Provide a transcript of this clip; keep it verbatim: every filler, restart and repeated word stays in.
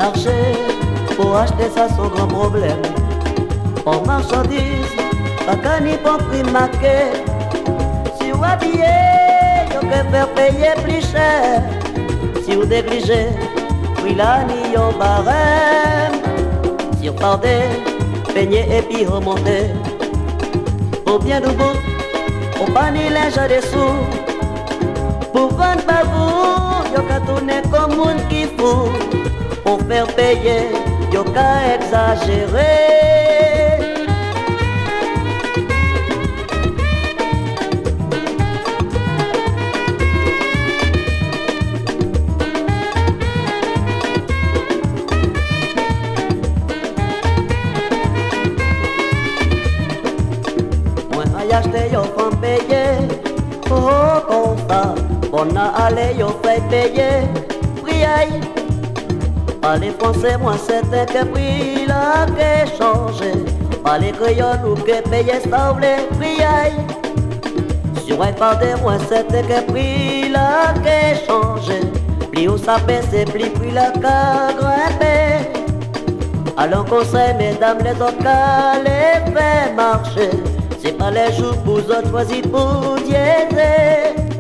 marché pour acheter ça son grand problème. En marchandise, pas qu'à ni bon prix marqué. Si vous habillez, vous pouvez faire payer plus cher. Si vous négligez, oui là ni au barème. Si vous partez, peignez et puis remontez. Au bien du bout, on pas ni linge à dessous. Pour vendre pas vous, y'a qu'à tourner comme monde qui fout. Pour faire payer, y'a qu'à exagérer. Moi aille acheter, y'a font payer. Oh, comme ça, on a allé, y'a fait payer. Prix aïe. Pas les Français, moi c'était que prix là qui changé. Pas les créoles ou que payer ça ou les prix aïe. Sur un pardé, moi c'était que prix là qui changé. Plus où ça baisse, plus prix là qu'a grimpé. Alors conseil, mesdames, les autres cas les fait marcher. C'est pas les jours pour autres choisis pour diaiser.